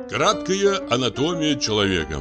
Краткая анатомия человека.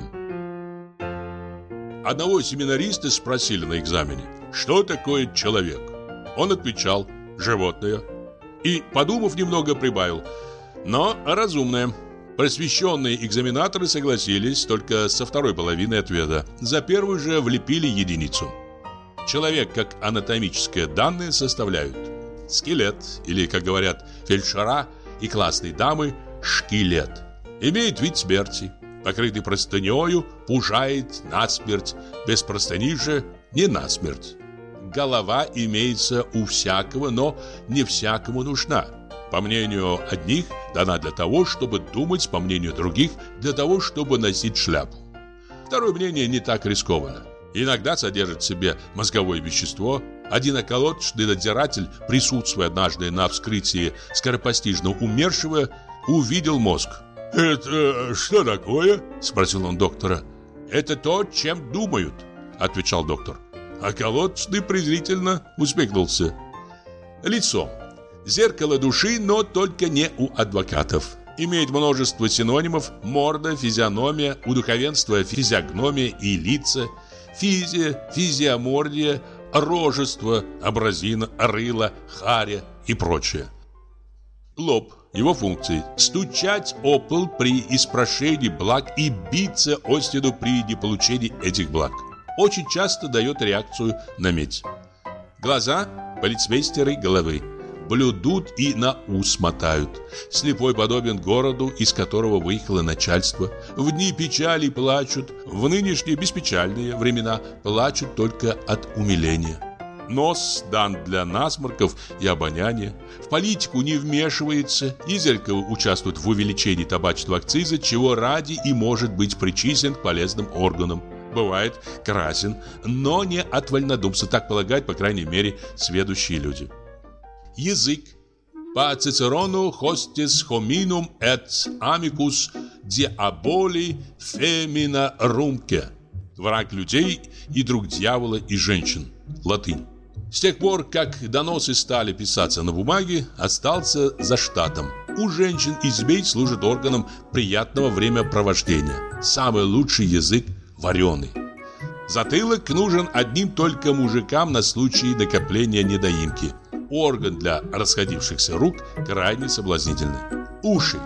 Одного семинариста спросили на экзамене, что такое человек. Он отвечал: животное. И, подумав немного, прибавил: но разумное. Просвещенные экзаменаторы согласились только со второй половиной ответа. За первую же влепили единицу. Человек, как анатомическое данное, составляют: скелет, или, как говорят фельдшера и классные дамы, шкилет. Имеет вид смерти, покрытый простынею, пужает насмерть, без простыни же не насмерть. Голова имеется у всякого, но не всякому нужна. По мнению одних, дана для того, чтобы думать, по мнению других, для того, чтобы носить шляпу. Второе мнение не так рискованно. Иногда содержит в себе мозговое вещество. Один околоточный надзиратель, присутствуя однажды на вскрытии скоропостижно умершего, увидел мозг. «Это что такое?» – спросил он доктора. «Это то, чем думают», – отвечал доктор. Околоточный презрительно усмехнулся. Лицо. Зеркало души, но только не у адвокатов. Имеет множество синонимов: морда, физиономия, у духовенства физиогномия и лица, физия, физиомордия, рожество, образина, рыло, харя и прочее. Лоб. Его функции: стучать о пол при испрошении благ и биться о стену при неполучении этих благ. Очень часто дает реакцию на медь. Глаза – полицмейстеры головы. Блюдут и на ус мотают. Слепой подобен городу, из которого выехало начальство. В дни печали плачут, в нынешние беспечальные времена плачут только от умиления. Нос дан для насморков и обоняния. В политику не вмешивается, изредка участвует в увеличении табачного акциза, чего ради и может быть причислен к полезным органам. Бывает красен, но не от вольнодумца, так полагают, по крайней мере, сведущие люди. Язык. По Цицерону hostis hominum et amicus diaboli femina rumque. Враг людей и друг дьявола и женщин. Латынь. С тех пор, как доносы стали писаться на бумаге, остался за штатом. У женщин и змей служит органом приятного времяпровождения. Самый лучший язык – вареный. Затылок нужен одним только мужикам на случай накопления недоимки. Орган для расходившихся рук крайне соблазнительный. Уши.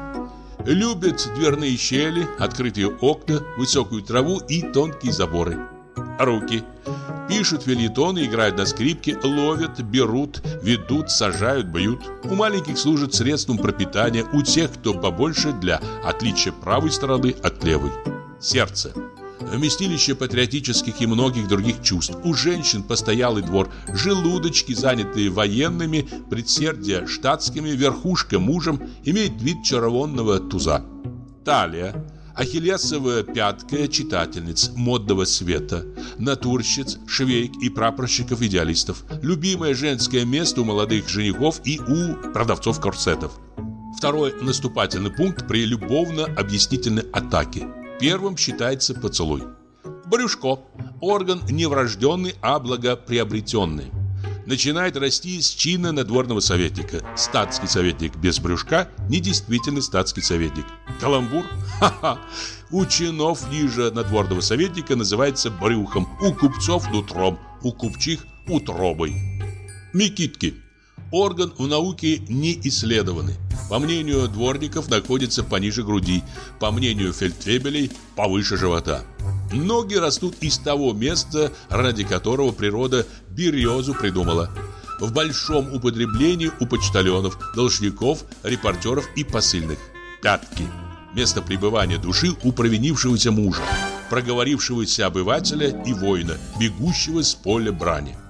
Любят дверные щели, открытые окна, высокую траву и тонкие заборы. Руки. Пишут фельетоны, играют на скрипке, ловят, берут, ведут, сажают, бьют. У маленьких служат средством пропитания, у тех, кто побольше, для отличия правой стороны от левой. Сердце. Вместилище патриотических и многих других чувств. У женщин постоялый двор, желудочки, занятые военными, предсердия штатскими, верхушка мужем, имеет вид червонного туза. Талия. Ахиллесова пятка читательниц модного света, натурщиц, швеек и прапорщиков-идеалистов. Любимое женское место у молодых женихов и у продавцов корсетов. Второй наступательный пункт при любовно-объяснительной атаке. Первым считается поцелуй. Брюшко. Орган не врожденный, а благоприобретенный. Начинает расти с чина надворного советника. Статский советник без брюшка – недействительный статский советник. Каламбур? Ха-ха! У чинов ниже надворного советника называется брюхом, у купцов – нутром, у купчих – утробой. Микитки. Орган в науке не исследованный. По мнению дворников, находится пониже груди, по мнению фельдфебелей – повыше живота. Ноги растут из того места, ради которого природа березу придумала. В большом употреблении у почтальонов, должников, репортеров и посыльных. Пятки. Место пребывания души у провинившегося мужа, проговорившегося обывателя и воина, бегущего с поля брани.